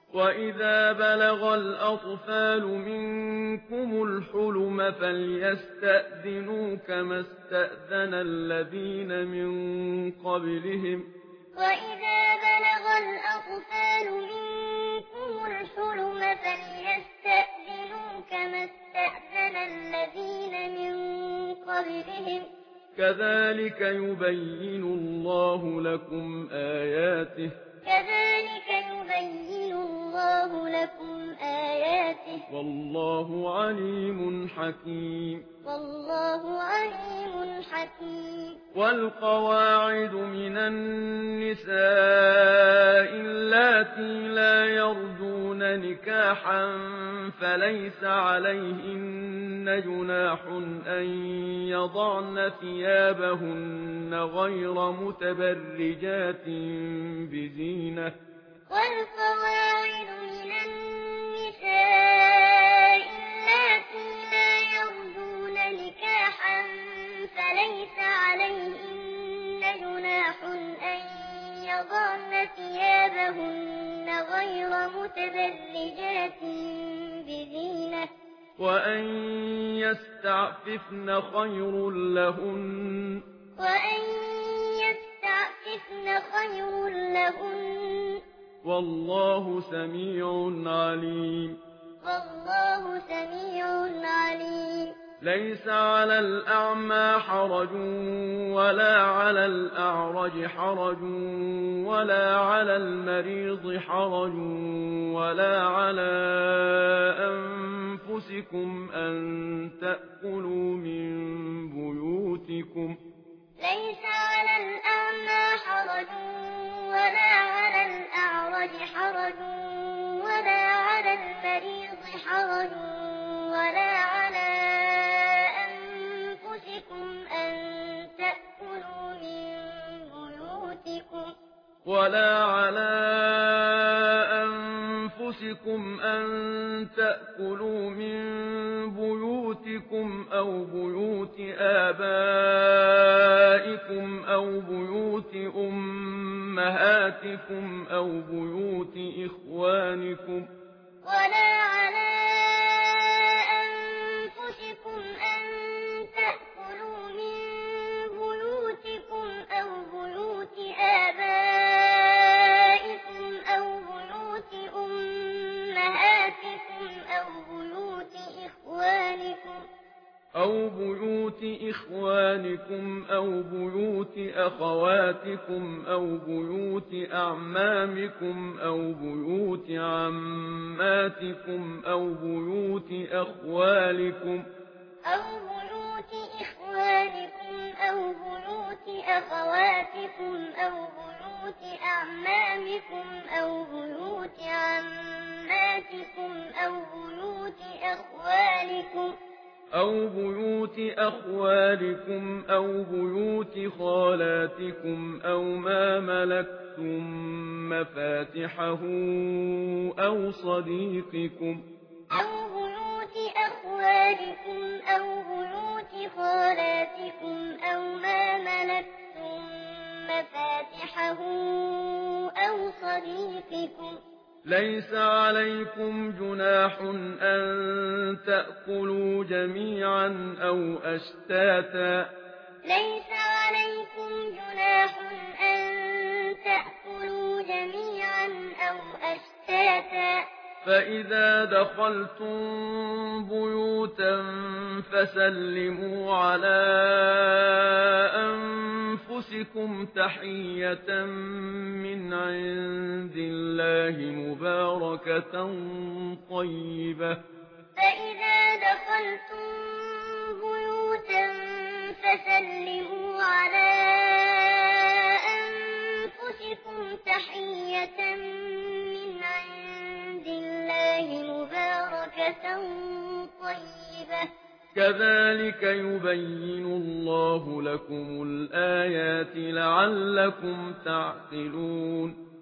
وَإِذَا بَلَغَ الْأَطْفَالُ مِنكُمُ الْحُلُمَ فَلْيَسْتَأْذِنُوا كَمَا اسْتَأْذَنَ الَّذِينَ مِن قَبْلِهِمْ ۚ كَذَٰلِكَ يُبَيِّنُ اللَّهُ لَكُمْ آيَاتِهِ ۗ وَاللَّهُ عَلِيمٌ حَكِيمٌ وَالْقَوَاعِدُ مِنَ النِّسَاءِ اللَّاتِي لَا يَرْجُونَ نِكَاحًا فَلَيْسَ عَلَيْهِنَّ جُنَاحٌ أَن يَضَعْنَ ثِيَابَهُنَّ غَيْرَ مُتَبَرِّجَاتٍ بِزِينَةٍ ۖ وَأَن يَسْتَعْفِفْنَ خَيْرٌ لَّهُنَّ ۗ وَاللَّهُ سَمِيعٌ عَلِيمٌ لَيْسَ عَلَى الْأَعْمَىٰ حَرَجٌ وَلَا عَلَى الْأَعْرَجِ حَرَجٌ وَلَا عَلَى الْمَرِيضِ حَرَجٌ وَلَا عَلَىٰ أَنفُسِكُمْ أَن تَأْكُلُوا مِن بُيُوتِكُمْ أَوْ بُيُوتِ آبَائِكُمْ أَوْ بُيُوتِ أُمَّهَاتِكُمْ أَوْ بُيُوتِ إِخْوَانِكُمْ أَوْ بُيُوتِ أَخَوَاتِكُمْ أَوْ بُيُوتِ أَعْمَامِكُمْ أَوْ بُيُوتِ عَمَّاتِكُمْ أَوْ بُيُوتِ أَخْوَالِكُمْ أَوْ بُيُوتِ أَخْوَالِكُمْ أَوْ بُيُوتِ خَالَاتِكُمْ أَوْ مَا مَلَكْتُم مَّفَاتِحَهُ أَوْ صَدِيقِكُمْ لَيْسَ عَلَيْكُمْ جُنَاحٌ أَن تَأْكُلُوا جَمِيعًا أَوْ أَشْتَاتًا ۚ فَإِذَا دَخَلْتُم بُيُوتًا فَسَلِّمُوا عَلَىٰ أَنفُسِكُمْ تَحِيَّةً مِّنْ عِندِ اللَّهِ مُبَارَكَةً طَيِّبَةً ۚ كَذَٰلِكَ يُبَيِّنُ اللَّهُ لَكُمُ الْآيَاتِ لَعَلَّكُمْ تَعْقِلُونَ